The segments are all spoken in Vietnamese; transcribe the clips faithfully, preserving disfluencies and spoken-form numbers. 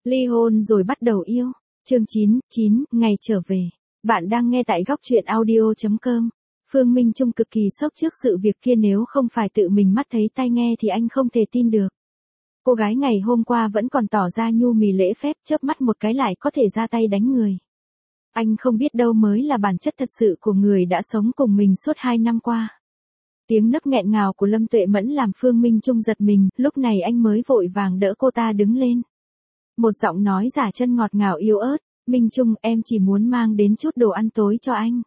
Ly hôn rồi bắt đầu yêu. Chương chín, chín, ngày trở về. Bạn đang nghe tại góc truyện audio chấm com. Phương Minh Trung cực kỳ sốc trước sự việc kia, nếu không phải tự mình mắt thấy tai nghe thì anh không thể tin được. Cô gái ngày hôm qua vẫn còn tỏ ra nhu mì lễ phép, chớp mắt một cái lại có thể ra tay đánh người. Anh không biết đâu mới là bản chất thật sự của người đã sống cùng mình suốt hai năm qua. Tiếng nấc nghẹn ngào của Lâm Tuệ Mẫn làm Phương Minh Trung giật mình, lúc này anh mới vội vàng đỡ cô ta đứng lên. Một giọng nói giả chân ngọt ngào yếu ớt, Minh Trung, em chỉ muốn mang đến chút đồ ăn tối cho anh.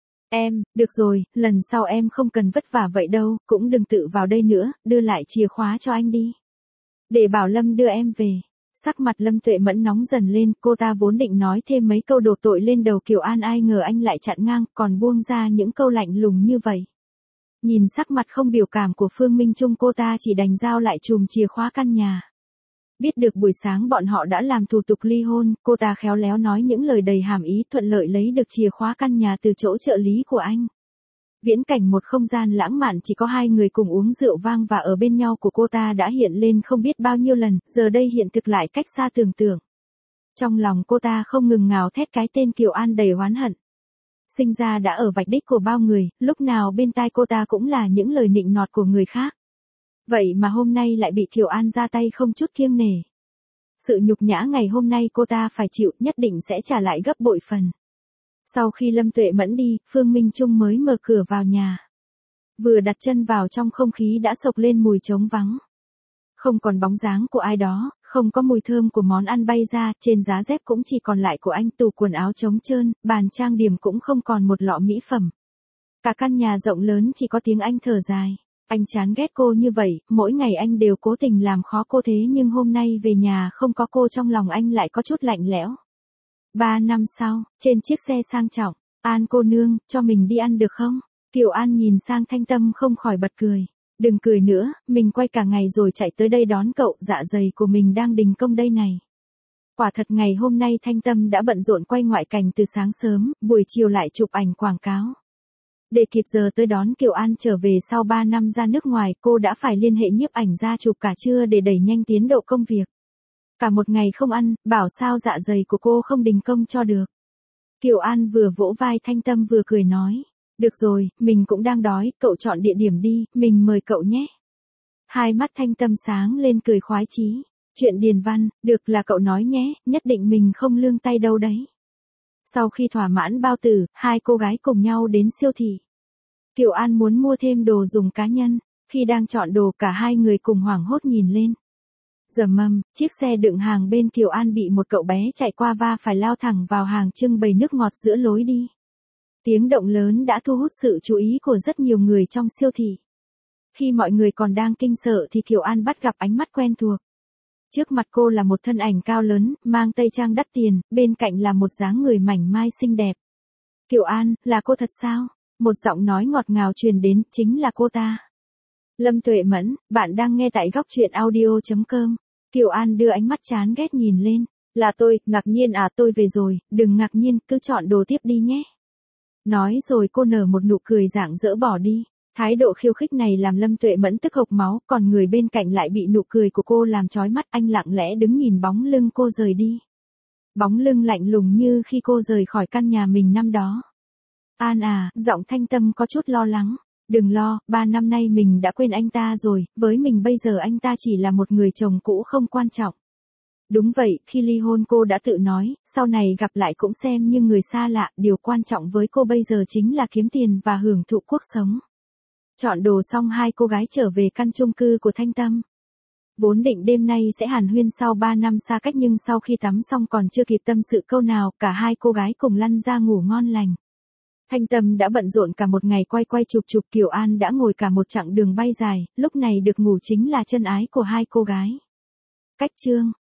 Em, được rồi, lần sau em không cần vất vả vậy đâu, cũng đừng tự vào đây nữa, đưa lại chìa khóa cho anh đi. Để bảo Lâm đưa em về. Sắc mặt Lâm Tuệ Mẫn nóng dần lên, cô ta vốn định nói thêm mấy câu đổ tội lên đầu Kiều An, ai ngờ anh lại chặn ngang, còn buông ra những câu lạnh lùng như vậy. Nhìn sắc mặt không biểu cảm của Phương Minh Trung, cô ta chỉ đành giao lại chùm chìa khóa căn nhà. Biết được buổi sáng bọn họ đã làm thủ tục ly hôn, cô ta khéo léo nói những lời đầy hàm ý, thuận lợi lấy được chìa khóa căn nhà từ chỗ trợ lý của anh. Viễn cảnh một không gian lãng mạn chỉ có hai người cùng uống rượu vang và ở bên nhau của cô ta đã hiện lên không biết bao nhiêu lần, giờ đây hiện thực lại cách xa tưởng tượng. Trong lòng cô ta không ngừng ngào thét cái tên Kiều An đầy oán hận. Sinh ra đã ở vạch đích của bao người, lúc nào bên tai cô ta cũng là những lời nịnh nọt của người khác. Vậy mà hôm nay lại bị Kiều An ra tay không chút kiêng nể. Sự nhục nhã ngày hôm nay cô ta phải chịu, nhất định sẽ trả lại gấp bội phần. Sau khi Lâm Tuệ Mẫn đi, Phương Minh Trung mới mở cửa vào nhà. Vừa đặt chân vào trong, không khí đã sộc lên mùi trống vắng. Không còn bóng dáng của ai đó, không có mùi thơm của món ăn bay ra, trên giá dép cũng chỉ còn lại của anh, tủ quần áo trống trơn, bàn trang điểm cũng không còn một lọ mỹ phẩm. Cả căn nhà rộng lớn chỉ có tiếng anh thở dài. Anh chán ghét cô như vậy, mỗi ngày anh đều cố tình làm khó cô, thế nhưng hôm nay về nhà không có cô, trong lòng anh lại có chút lạnh lẽo. Ba năm sau, trên chiếc xe sang trọng, An cô nương, cho mình đi ăn được không? Kiều An nhìn sang Thanh Tâm không khỏi bật cười. Đừng cười nữa, mình quay cả ngày rồi chạy tới đây đón cậu, dạ dày của mình đang đình công đây này. Quả thật ngày hôm nay Thanh Tâm đã bận rộn quay ngoại cảnh từ sáng sớm, buổi chiều lại chụp ảnh quảng cáo. Để kịp giờ tới đón Kiều An trở về sau ba năm ra nước ngoài, cô đã phải liên hệ nhiếp ảnh ra chụp cả trưa để đẩy nhanh tiến độ công việc. Cả một ngày không ăn, bảo sao dạ dày của cô không đình công cho được. Kiều An vừa vỗ vai Thanh Tâm vừa cười nói. Được rồi, mình cũng đang đói, cậu chọn địa điểm đi, mình mời cậu nhé. Hai mắt Thanh Tâm sáng lên cười khoái chí. Chuyện điền văn, được là cậu nói nhé, nhất định mình không lương tay đâu đấy. Sau khi thỏa mãn bao tử, hai cô gái cùng nhau đến siêu thị. Kiều An muốn mua thêm đồ dùng cá nhân, khi đang chọn đồ cả hai người cùng hoảng hốt nhìn lên. Rầm mầm, chiếc xe đựng hàng bên Kiều An bị một cậu bé chạy qua va phải, lao thẳng vào hàng trưng bày nước ngọt giữa lối đi. Tiếng động lớn đã thu hút sự chú ý của rất nhiều người trong siêu thị. Khi mọi người còn đang kinh sợ thì Kiều An bắt gặp ánh mắt quen thuộc. Trước mặt cô là một thân ảnh cao lớn, mang tây trang đắt tiền, bên cạnh là một dáng người mảnh mai xinh đẹp. Kiều An, là cô thật sao? Một giọng nói ngọt ngào truyền đến, chính là cô ta. Lâm Tuệ Mẫn, bạn đang nghe tại góc truyện audio chấm com. Kiều An đưa ánh mắt chán ghét nhìn lên. Là tôi, ngạc nhiên à, tôi về rồi, đừng ngạc nhiên, cứ chọn đồ tiếp đi nhé. Nói rồi cô nở một nụ cười rạng rỡ bỏ đi. Thái độ khiêu khích này làm Lâm Tuệ Mẫn tức hộc máu, còn người bên cạnh lại bị nụ cười của cô làm chói mắt. Anh lặng lẽ đứng nhìn bóng lưng cô rời đi. Bóng lưng lạnh lùng như khi cô rời khỏi căn nhà mình năm đó. An à, giọng Thanh Tâm có chút lo lắng. Đừng lo, ba năm nay mình đã quên anh ta rồi, với mình bây giờ anh ta chỉ là một người chồng cũ không quan trọng. Đúng vậy, khi ly hôn cô đã tự nói, sau này gặp lại cũng xem như người xa lạ, điều quan trọng với cô bây giờ chính là kiếm tiền và hưởng thụ cuộc sống. Chọn đồ xong hai cô gái trở về căn chung cư của Thanh Tâm. Vốn định đêm nay sẽ hàn huyên sau ba năm xa cách, nhưng sau khi tắm xong còn chưa kịp tâm sự câu nào, cả hai cô gái cùng lăn ra ngủ ngon lành. Thanh Tâm đã bận rộn cả một ngày quay quay chụp chụp, Kiều An đã ngồi cả một chặng đường bay dài, lúc này được ngủ chính là chân ái của hai cô gái. Cách chương